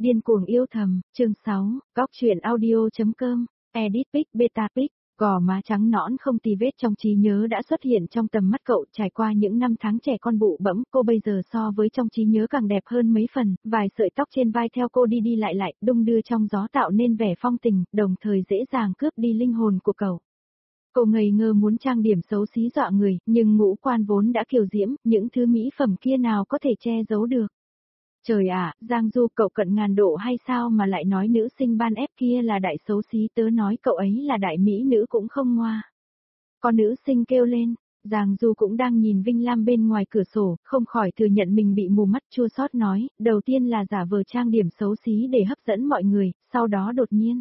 Điên cuồng yêu thầm, chương 6, góc truyện audio.com, edit pic beta pic, gò má trắng nõn không tì vết trong trí nhớ đã xuất hiện trong tầm mắt cậu. Trải qua những năm tháng trẻ con bụ bẫm, cô bây giờ so với trong trí nhớ càng đẹp hơn mấy phần, vài sợi tóc trên vai theo cô đi đi lại lại, đung đưa trong gió tạo nên vẻ phong tình, đồng thời dễ dàng cướp đi linh hồn của cậu. Cô ngây ngơ muốn trang điểm xấu xí dọa người, nhưng ngũ quan vốn đã kiều diễm, những thứ mỹ phẩm kia nào có thể che giấu được. Trời ạ, Giang Du, cậu cận ngàn độ hay sao mà lại nói nữ sinh ban ép kia là đại xấu xí, tớ nói cậu ấy là đại mỹ nữ cũng không ngoa. Con nữ sinh kêu lên, Giang Du cũng đang nhìn Vinh Lam bên ngoài cửa sổ, không khỏi thừa nhận mình bị mù mắt, chua xót nói, đầu tiên là giả vờ trang điểm xấu xí để hấp dẫn mọi người, sau đó đột nhiên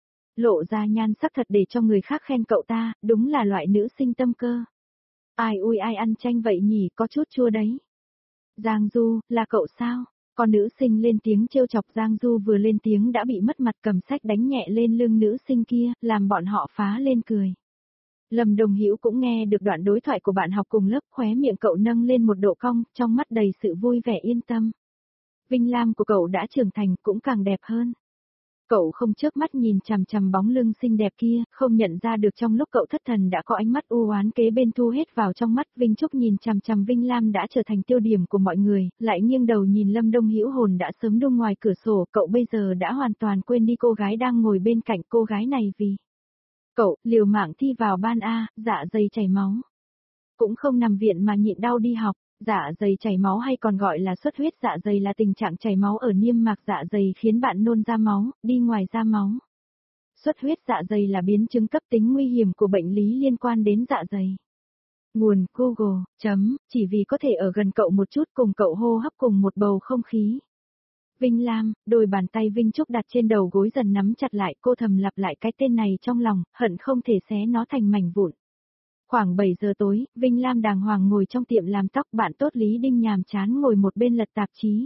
lộ ra nhan sắc thật để cho người khác khen cậu ta, đúng là loại nữ sinh tâm cơ. Ai ui ai ăn chanh vậy nhỉ, có chút chua đấy. Giang Du, là cậu sao? Con nữ sinh lên tiếng trêu chọc. Giang Du vừa lên tiếng đã bị mất mặt, cầm sách đánh nhẹ lên lưng nữ sinh kia, làm bọn họ phá lên cười. Lâm Đồng Hữu cũng nghe được đoạn đối thoại của bạn học cùng lớp, khóe miệng cậu nâng lên một độ cong, trong mắt đầy sự vui vẻ yên tâm. Vinh Lam của cậu đã trưởng thành, cũng càng đẹp hơn. Cậu không chớp mắt nhìn chằm chằm bóng lưng xinh đẹp kia, không nhận ra được trong lúc cậu thất thần đã có ánh mắt u oán kế bên thu hết vào trong mắt. Vinh Trúc nhìn chằm chằm Vinh Lam đã trở thành tiêu điểm của mọi người, lại nghiêng đầu nhìn Lâm Đông Hữu, hồn đã sớm đung ngoài cửa sổ. Cậu bây giờ đã hoàn toàn quên đi cô gái đang ngồi bên cạnh. Cô gái này vì cậu liều mạng thi vào ban A, dạ dày chảy máu. Cũng không nằm viện mà nhịn đau đi học. Dạ dày chảy máu hay còn gọi là xuất huyết dạ dày là tình trạng chảy máu ở niêm mạc dạ dày khiến bạn nôn ra máu, đi ngoài ra máu. Xuất huyết dạ dày là biến chứng cấp tính nguy hiểm của bệnh lý liên quan đến dạ dày. Nguồn Google, chỉ vì có thể ở gần cậu một chút, cùng cậu hô hấp cùng một bầu không khí. Vinh Lam, đôi bàn tay Vinh Trúc đặt trên đầu gối dần nắm chặt lại, cô thầm lặp lại cái tên này trong lòng, hận không thể xé nó thành mảnh vụn. Khoảng 7 giờ tối, Vinh Lam đàng hoàng ngồi trong tiệm làm tóc, bạn tốt Lý Đinh nhàm chán ngồi một bên lật tạp chí.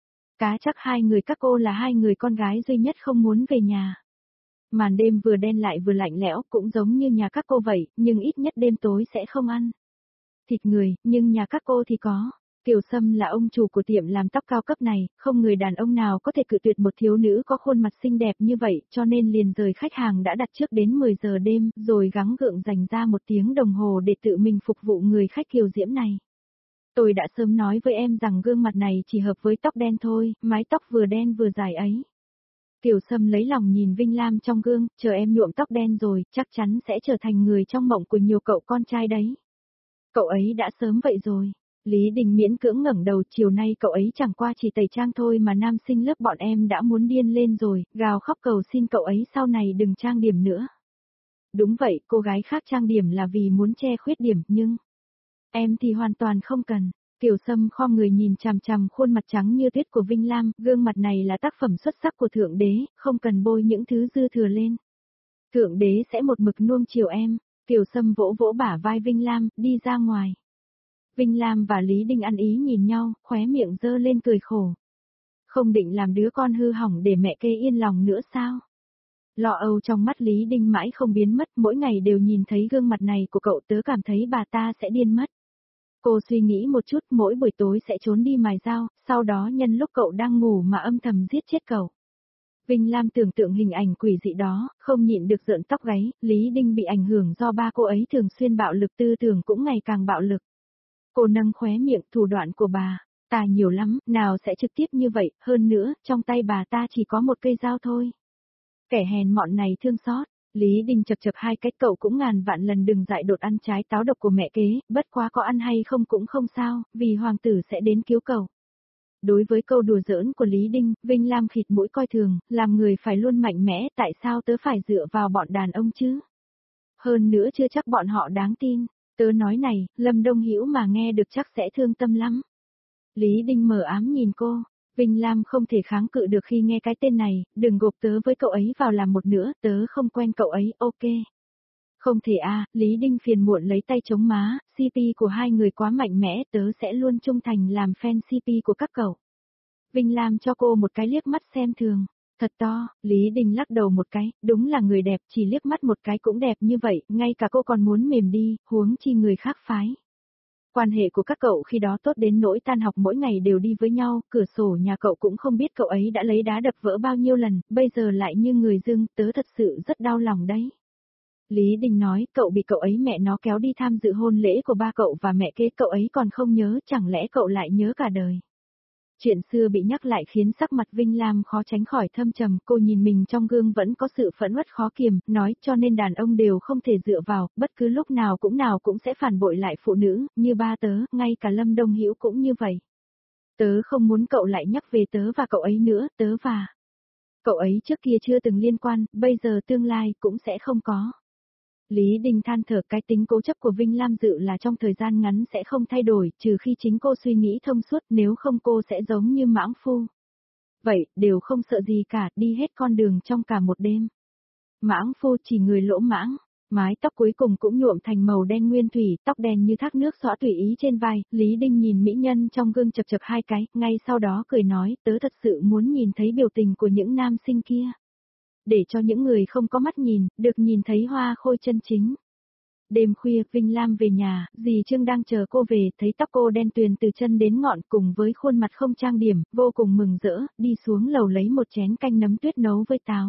Cá chắc hai người các cô là hai người con gái duy nhất không muốn về nhà. Màn đêm vừa đen lại vừa lạnh lẽo, cũng giống như nhà các cô vậy, nhưng ít nhất đêm tối sẽ không ăn thịt người, nhưng nhà các cô thì có. Kiều Sâm là ông chủ của tiệm làm tóc cao cấp này, không người đàn ông nào có thể cự tuyệt một thiếu nữ có khuôn mặt xinh đẹp như vậy, cho nên liền rời khách hàng đã đặt trước đến 10 giờ đêm, rồi gắng gượng dành ra 1 tiếng đồng hồ để tự mình phục vụ người khách kiều diễm này. Tôi đã sớm nói với em rằng gương mặt này chỉ hợp với tóc đen thôi, mái tóc vừa đen vừa dài ấy. Kiều Sâm lấy lòng nhìn Vinh Lam trong gương, chờ em nhuộm tóc đen rồi, chắc chắn sẽ trở thành người trong mộng của nhiều cậu con trai đấy. Cậu ấy đã sớm vậy rồi. Lý Đình miễn cưỡng ngẩng đầu, chiều nay cậu ấy chẳng qua chỉ tẩy trang thôi mà nam sinh lớp bọn em đã muốn điên lên rồi, gào khóc cầu xin cậu ấy sau này đừng trang điểm nữa. Đúng vậy, cô gái khác trang điểm là vì muốn che khuyết điểm, nhưng em thì hoàn toàn không cần. Kiều Sâm khom người nhìn chằm chằm khuôn mặt trắng như tuyết của Vinh Lam, gương mặt này là tác phẩm xuất sắc của Thượng Đế, không cần bôi những thứ dư thừa lên. Thượng Đế sẽ một mực nuông chiều em. Kiều Sâm vỗ vỗ bả vai Vinh Lam, đi ra ngoài. Vinh Lam và Lý Đinh ăn ý nhìn nhau, khóe miệng giơ lên cười khổ. Không định làm đứa con hư hỏng để mẹ kê yên lòng nữa sao? Lo âu trong mắt Lý Đinh mãi không biến mất, mỗi ngày đều nhìn thấy gương mặt này của cậu, tớ cảm thấy bà ta sẽ điên mất. Cô suy nghĩ một chút, mỗi buổi tối sẽ trốn đi mài dao, sau đó nhân lúc cậu đang ngủ mà âm thầm giết chết cậu. Vinh Lam tưởng tượng hình ảnh quỷ dị đó, không nhịn được rợn tóc gáy. Lý Đinh bị ảnh hưởng do ba cô ấy thường xuyên bạo lực, tư tưởng cũng ngày càng bạo lực. Cô nâng khóe miệng, thủ đoạn của bà ta nhiều lắm, nào sẽ trực tiếp như vậy, hơn nữa, trong tay bà ta chỉ có một cây dao thôi. Kẻ hèn mọn này thương xót. Lý Đình chập chập hai cái, cậu cũng ngàn vạn lần đừng dại đột ăn trái táo độc của mẹ kế, bất quá có ăn hay không cũng không sao, vì hoàng tử sẽ đến cứu cậu. Đối với câu đùa giỡn của Lý Đinh, Vinh Lam khịt mũi coi thường, làm người phải luôn mạnh mẽ, tại sao tớ phải dựa vào bọn đàn ông chứ? Hơn nữa chưa chắc bọn họ đáng tin. Tớ nói này, Lâm Đông Hữu mà nghe được chắc sẽ thương tâm lắm. Lý Đinh mờ ám nhìn cô. Vinh Lam không thể kháng cự được khi nghe cái tên này, đừng gộp tớ với cậu ấy vào làm một nữa, tớ không quen cậu ấy, ok. Không thể à, Lý Đinh phiền muộn lấy tay chống má, CP của hai người quá mạnh mẽ, tớ sẽ luôn trung thành làm fan CP của các cậu. Vinh Lam cho cô một cái liếc mắt xem thường. Thật to, Lý Đình lắc đầu một cái, đúng là người đẹp, chỉ liếc mắt một cái cũng đẹp như vậy, ngay cả cô còn muốn mềm đi, huống chi người khác phái. Quan hệ của các cậu khi đó tốt đến nỗi tan học mỗi ngày đều đi với nhau, cửa sổ nhà cậu cũng không biết cậu ấy đã lấy đá đập vỡ bao nhiêu lần, bây giờ lại như người dưng, tớ thật sự rất đau lòng đấy. Lý Đình nói, cậu bị cậu ấy mẹ nó kéo đi tham dự hôn lễ của ba cậu và mẹ kế cậu ấy còn không nhớ, chẳng lẽ cậu lại nhớ cả đời. Chuyện xưa bị nhắc lại khiến sắc mặt Vinh Lam khó tránh khỏi thâm trầm, cô nhìn mình trong gương vẫn có sự phẫn uất khó kiềm, nói cho nên đàn ông đều không thể dựa vào, bất cứ lúc nào cũng sẽ phản bội lại phụ nữ, như ba tớ, ngay cả Lâm Đông Hữu cũng như vậy. Tớ không muốn cậu lại nhắc về tớ và cậu ấy nữa, tớ và cậu ấy trước kia chưa từng liên quan, bây giờ tương lai cũng sẽ không có. Lý Đình than thở, cái tính cố chấp của Vinh Lam dự là trong thời gian ngắn sẽ không thay đổi, trừ khi chính cô suy nghĩ thông suốt, nếu không cô sẽ giống như mãng phu. Vậy, đều không sợ gì cả, đi hết con đường trong cả một đêm. Mãng phu chỉ người lỗ mãng, mái tóc cuối cùng cũng nhuộm thành màu đen nguyên thủy, tóc đen như thác nước xõa tùy ý trên vai, Lý Đình nhìn mỹ nhân trong gương chập chập hai cái, ngay sau đó cười nói, tớ thật sự muốn nhìn thấy biểu tình của những nam sinh kia. Để cho những người không có mắt nhìn, được nhìn thấy hoa khôi chân chính. Đêm khuya, Vinh Lam về nhà, dì Trương đang chờ cô về, thấy tóc cô đen tuyền từ chân đến ngọn cùng với khuôn mặt không trang điểm, vô cùng mừng rỡ, đi xuống lầu lấy một chén canh nấm tuyết nấu với táo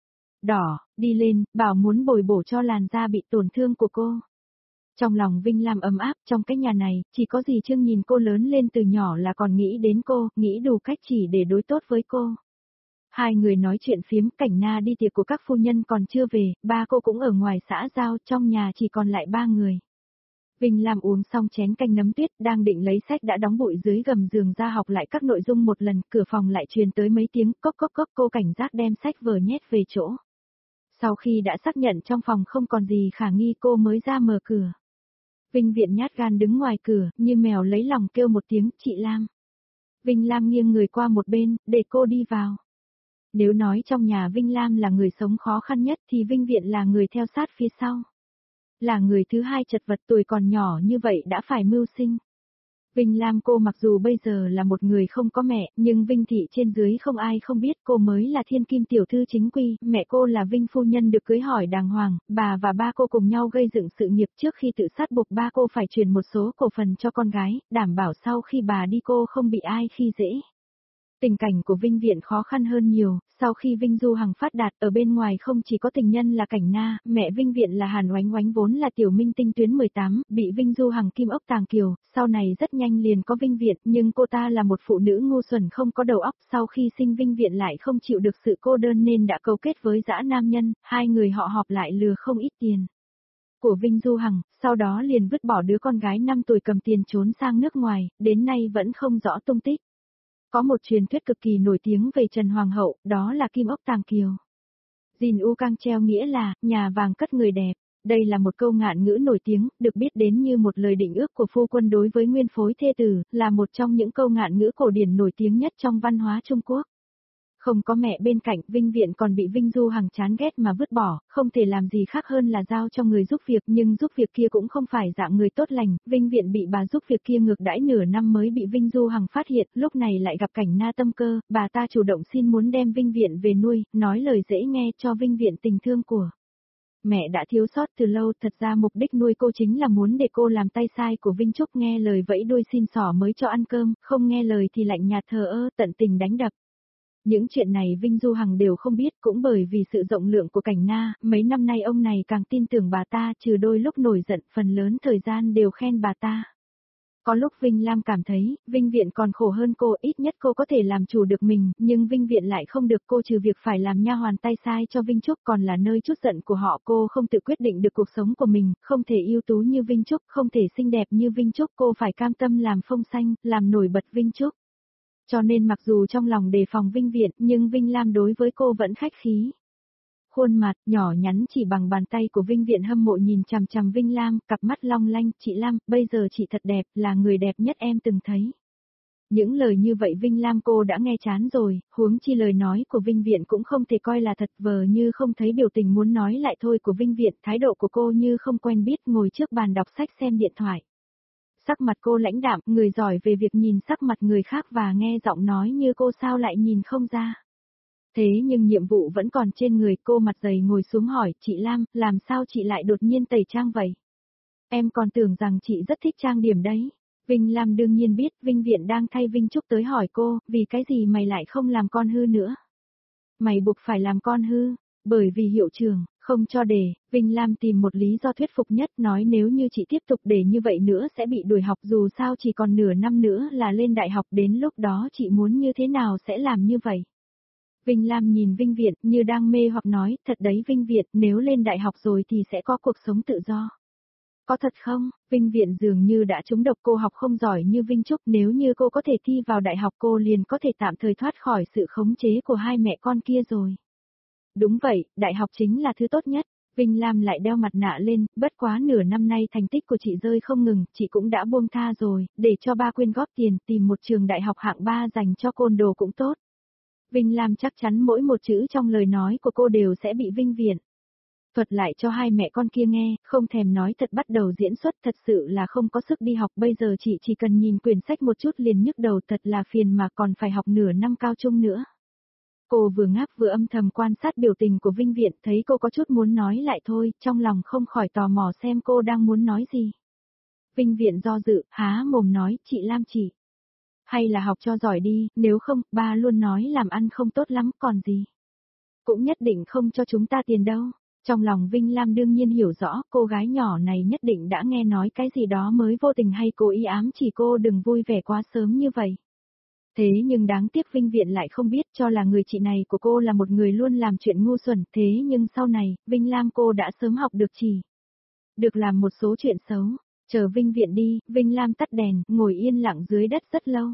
đỏ, đi lên, bảo muốn bồi bổ cho làn da bị tổn thương của cô. Trong lòng Vinh Lam ấm áp, trong cái nhà này, chỉ có dì Trương nhìn cô lớn lên từ nhỏ là còn nghĩ đến cô, nghĩ đủ cách chỉ để đối tốt với cô. Hai người nói chuyện phiếm, Cảnh Na đi tiệc của các phu nhân còn chưa về, ba cô cũng ở ngoài xã giao, trong nhà chỉ còn lại ba người. Vinh Lam uống xong chén canh nấm tuyết, đang định lấy sách đã đóng bụi dưới gầm giường ra học lại các nội dung một lần, cửa phòng lại truyền tới mấy tiếng cốc cốc cốc, cô cảnh giác đem sách vở nhét về chỗ. Sau khi đã xác nhận trong phòng không còn gì khả nghi cô mới ra mở cửa. Vinh Viện nhát gan đứng ngoài cửa, như mèo lấy lòng kêu một tiếng, chị Lam. Vinh Lam nghiêng người qua một bên, để cô đi vào. Nếu nói trong nhà Vinh Lam là người sống khó khăn nhất thì Vinh Viện là người theo sát phía sau. Là người thứ hai chật vật tuổi còn nhỏ như vậy đã phải mưu sinh. Vinh Lam cô mặc dù bây giờ là một người không có mẹ, nhưng Vinh thị trên dưới không ai không biết cô mới là thiên kim tiểu thư chính quy, mẹ cô là Vinh phu nhân được cưới hỏi đàng hoàng, bà và ba cô cùng nhau gây dựng sự nghiệp trước khi tự sát buộc ba cô phải truyền một số cổ phần cho con gái, đảm bảo sau khi bà đi cô không bị ai khi dễ. Tình cảnh của Vinh Viện khó khăn hơn nhiều, sau khi Vinh Du Hằng phát đạt ở bên ngoài không chỉ có tình nhân là Cảnh Na, mẹ Vinh Viện là Hàn Oánh Oánh vốn là tiểu minh tinh tuyến 18, bị Vinh Du Hằng kim ốc tàng kiều, sau này rất nhanh liền có Vinh Viện, nhưng cô ta là một phụ nữ ngu xuẩn không có đầu óc, sau khi sinh Vinh Viện lại không chịu được sự cô đơn nên đã cấu kết với dã nam nhân, hai người họ họp lại lừa không ít tiền của Vinh Du Hằng, sau đó liền vứt bỏ đứa con gái 5 tuổi cầm tiền trốn sang nước ngoài, đến nay vẫn không rõ tung tích. Có một truyền thuyết cực kỳ nổi tiếng về Trần Hoàng hậu, đó là kim ốc tàng kiều. Jin U Cang treo nghĩa là, nhà vàng cất người đẹp. Đây là một câu ngạn ngữ nổi tiếng, được biết đến như một lời định ước của phu quân đối với nguyên phối thê tử, là một trong những câu ngạn ngữ cổ điển nổi tiếng nhất trong văn hóa Trung Quốc. Không có mẹ bên cạnh, Vinh Viện còn bị Vinh Du Hằng chán ghét mà vứt bỏ, không thể làm gì khác hơn là giao cho người giúp việc, nhưng giúp việc kia cũng không phải dạng người tốt lành, Vinh Viện bị bà giúp việc kia ngược đãi nửa năm mới bị Vinh Du Hằng phát hiện, lúc này lại gặp Cảnh Na tâm cơ, bà ta chủ động xin muốn đem Vinh Viện về nuôi, nói lời dễ nghe cho Vinh Viện tình thương của mẹ đã thiếu sót từ lâu, thật ra mục đích nuôi cô chính là muốn để cô làm tay sai của Vinh Trúc, nghe lời vẫy đuôi xin xỏ mới cho ăn cơm, không nghe lời thì lạnh nhạt thờ ơ, tận tình đánh đập. Những chuyện này Vinh Du Hằng đều không biết, cũng bởi vì sự rộng lượng của Cảnh Na, mấy năm nay ông này càng tin tưởng bà ta, trừ đôi lúc nổi giận, phần lớn thời gian đều khen bà ta. Có lúc Vinh Lam cảm thấy, Vinh Viện còn khổ hơn cô, ít nhất cô có thể làm chủ được mình, nhưng Vinh Viện lại không được, cô trừ việc phải làm nha hoàn tay sai cho Vinh Trúc còn là nơi trút giận của họ, cô không tự quyết định được cuộc sống của mình, không thể ưu tú như Vinh Trúc, không thể xinh đẹp như Vinh Trúc, cô phải cam tâm làm phông xanh, làm nổi bật Vinh Trúc. Cho nên mặc dù trong lòng đề phòng Vinh Viện, nhưng Vinh Lam đối với cô vẫn khách khí. Khuôn mặt nhỏ nhắn chỉ bằng bàn tay của Vinh Viện hâm mộ nhìn chằm chằm Vinh Lam, cặp mắt long lanh, chị Lam, bây giờ chị thật đẹp, là người đẹp nhất em từng thấy. Những lời như vậy Vinh Lam cô đã nghe chán rồi, huống chi lời nói của Vinh Viện cũng không thể coi là thật, vờ như không thấy biểu tình muốn nói lại thôi của Vinh Viện, thái độ của cô như không quen biết, ngồi trước bàn đọc sách xem điện thoại. Sắc mặt cô lãnh đạm, người giỏi về việc nhìn sắc mặt người khác và nghe giọng nói như cô sao lại nhìn không ra. Thế nhưng nhiệm vụ vẫn còn trên người, cô mặt dày ngồi xuống hỏi, chị Lam, làm sao chị lại đột nhiên tẩy trang vậy? Em còn tưởng rằng chị rất thích trang điểm đấy. Vinh Lam đương nhiên biết Vinh Viện đang thay Vinh Trúc tới hỏi cô, vì cái gì mày lại không làm con hư nữa? Mày buộc phải làm con hư, bởi vì hiệu trưởng, không cho để, Vinh Lam tìm một lý do thuyết phục nhất nói nếu như chị tiếp tục để như vậy nữa sẽ bị đuổi học dù sao chỉ còn nửa năm nữa là lên đại học đến lúc đó chị muốn như thế nào sẽ làm như vậy. Vinh Lam nhìn Vinh Viện như đang mê hoặc nói, thật đấy Vinh Viện, nếu lên đại học rồi thì sẽ có cuộc sống tự do. Có thật không? Vinh Viện dường như đã trúng độc cô học không giỏi như Vinh Trúc, nếu như cô có thể thi vào đại học cô liền có thể tạm thời thoát khỏi sự khống chế của hai mẹ con kia rồi. Đúng vậy, đại học chính là thứ tốt nhất. Vinh Lam lại đeo mặt nạ lên, bất quá nửa năm nay thành tích của chị rơi không ngừng, chị cũng đã buông tha rồi, để cho ba quyên góp tiền tìm một trường đại học hạng 3 dành cho côn đồ cũng tốt. Vinh Lam chắc chắn mỗi một chữ trong lời nói của cô đều sẽ bị Vinh Viện thuật lại cho hai mẹ con kia nghe, không thèm nói thật bắt đầu diễn xuất thật sự là không có sức đi học bây giờ chị chỉ cần nhìn quyển sách một chút liền nhức đầu thật là phiền mà còn phải học nửa năm cao trung nữa. Cô vừa ngáp vừa âm thầm quan sát biểu tình của Vinh Viện thấy cô có chút muốn nói lại thôi, trong lòng không khỏi tò mò xem cô đang muốn nói gì. Vinh Viện do dự, há mồm nói, chị Lam chị. Hay là học cho giỏi đi, nếu không, ba luôn nói làm ăn không tốt lắm còn gì. Cũng nhất định không cho chúng ta tiền đâu. Trong lòng Vinh Lam đương nhiên hiểu rõ cô gái nhỏ này nhất định đã nghe nói cái gì đó mới vô tình hay cố ý ám chỉ cô đừng vui vẻ quá sớm như vậy. Thế nhưng đáng tiếc Vinh Viện lại không biết cho là người chị này của cô là một người luôn làm chuyện ngu xuẩn thế nhưng sau này, Vinh Lam cô đã sớm học được chỉ. Được làm một số chuyện xấu, chờ Vinh Viện đi, Vinh Lam tắt đèn, ngồi yên lặng dưới đất rất lâu.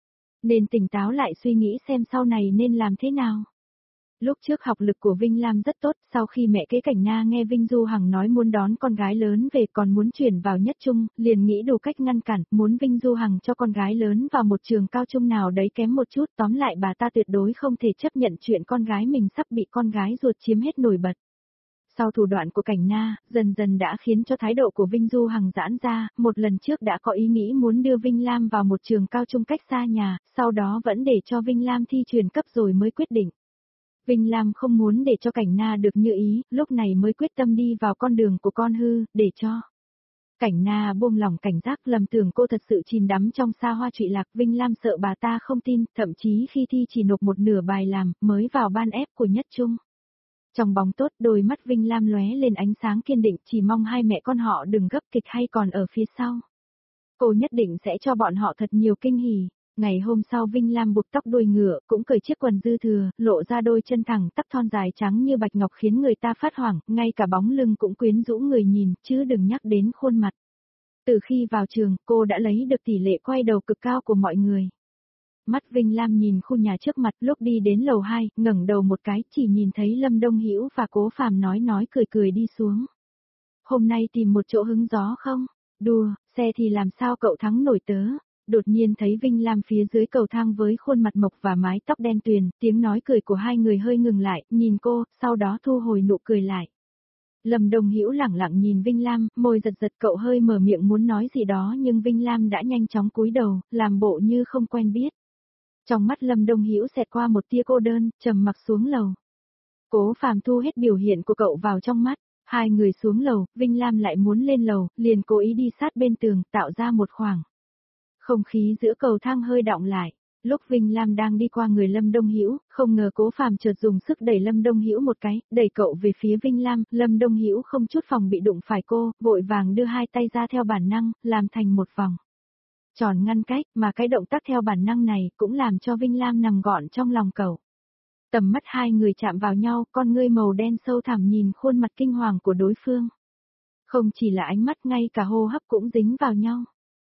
Nên tỉnh táo lại suy nghĩ xem sau này nên làm thế nào. Lúc trước học lực của Vinh Lam rất tốt, sau khi mẹ kế Cảnh Na nghe Vinh Du Hằng nói muốn đón con gái lớn về còn muốn chuyển vào nhất trung, liền nghĩ đủ cách ngăn cản, muốn Vinh Du Hằng cho con gái lớn vào một trường cao trung nào đấy kém một chút, tóm lại bà ta tuyệt đối không thể chấp nhận chuyện con gái mình sắp bị con gái ruột chiếm hết nổi bật. Sau thủ đoạn của Cảnh Na, dần dần đã khiến cho thái độ của Vinh Du Hằng giãn ra, một lần trước đã có ý nghĩ muốn đưa Vinh Lam vào một trường cao trung cách xa nhà, sau đó vẫn để cho Vinh Lam thi truyền cấp rồi mới quyết định. Vinh Lam không muốn để cho Cảnh Na được như ý, lúc này mới quyết tâm đi vào con đường của con hư, để cho Cảnh Na buông lỏng cảnh giác lầm tưởng cô thật sự chìm đắm trong xa hoa trụy lạc. Vinh Lam sợ bà ta không tin, thậm chí khi thi chỉ nộp một nửa bài làm, mới vào ban ép của nhất trung. Trong bóng tốt đôi mắt Vinh Lam lóe lên ánh sáng kiên định chỉ mong hai mẹ con họ đừng gấp kịch hay còn ở phía sau. Cô nhất định sẽ cho bọn họ thật nhiều kinh hỉ. Ngày hôm sau Vinh Lam buộc tóc đuôi ngựa, cũng cởi chiếc quần dư thừa, lộ ra đôi chân thẳng tắp thon dài trắng như bạch ngọc khiến người ta phát hoảng, ngay cả bóng lưng cũng quyến rũ người nhìn, chứ đừng nhắc đến khuôn mặt. Từ khi vào trường, cô đã lấy được tỷ lệ quay đầu cực cao của mọi người. Mắt Vinh Lam nhìn khu nhà trước mặt lúc đi đến lầu 2, ngẩng đầu một cái chỉ nhìn thấy Lâm Đông Hữu và Cố Phàm nói cười cười đi xuống. Hôm nay tìm một chỗ hứng gió không? Đùa, xe thì làm sao cậu thắng nổi tớ? Đột nhiên thấy Vinh Lam phía dưới cầu thang với khuôn mặt mộc và mái tóc đen tuyền, tiếng nói cười của hai người hơi ngừng lại, nhìn cô, sau đó thu hồi nụ cười lại. Lâm Đông Hữu lẳng lặng nhìn Vinh Lam, môi giật giật cậu hơi mở miệng muốn nói gì đó nhưng Vinh Lam đã nhanh chóng cúi đầu, làm bộ như không quen biết. Trong mắt Lâm Đông Hữu xẹt qua một tia cô đơn, trầm mặc xuống lầu. Cố Phàm thu hết biểu hiện của cậu vào trong mắt, hai người xuống lầu, Vinh Lam lại muốn lên lầu, liền cố ý đi sát bên tường, tạo ra một khoảng. Không khí giữa cầu thang hơi đọng lại. Lúc Vinh Lam đang đi qua người Lâm Đông Hữu, không ngờ Cố Phàm chợt dùng sức đẩy Lâm Đông Hữu một cái, đẩy cậu về phía Vinh Lam, Lâm Đông Hữu không chút phòng bị đụng phải cô, vội vàng đưa hai tay ra theo bản năng, làm thành một vòng tròn ngăn cách, mà cái động tác theo bản năng này cũng làm cho Vinh Lam nằm gọn trong lòng cậu. Tầm mắt hai người chạm vào nhau, con ngươi màu đen sâu thẳm nhìn khuôn mặt kinh hoàng của đối phương. Không chỉ là ánh mắt, ngay cả hô hấp cũng dính vào nhau.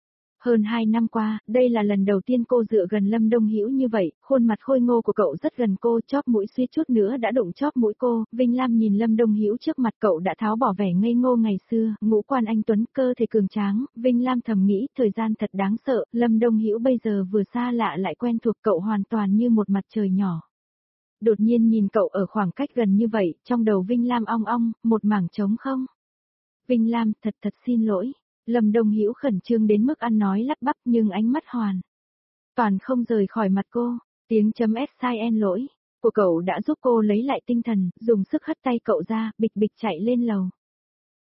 Hơn 2 năm qua, đây là lần đầu tiên cô dựa gần Lâm Đông Hữu như vậy, khuôn mặt khôi ngô của cậu rất gần cô, chóp mũi suýt chút nữa đã đụng chóp mũi cô. Vinh Lam nhìn Lâm Đông Hữu trước mặt cậu đã tháo bỏ vẻ ngây ngô ngày xưa, ngũ quan anh tuấn, cơ thể cường tráng. Vinh Lam thầm nghĩ, thời gian thật đáng sợ, Lâm Đông Hữu bây giờ vừa xa lạ lại quen thuộc cậu hoàn toàn như một mặt trời nhỏ. Đột nhiên nhìn cậu ở khoảng cách gần như vậy, trong đầu Vinh Lam ong ong, một mảng trống không. Vinh Lam, thật xin lỗi. Lâm Đông Hữu khẩn trương đến mức ăn nói lắp bắp nhưng ánh mắt toàn không rời khỏi mặt cô, tiếng chấm SIN lỗi của cậu đã giúp cô lấy lại tinh thần, dùng sức hất tay cậu ra, bịch bịch chạy lên lầu.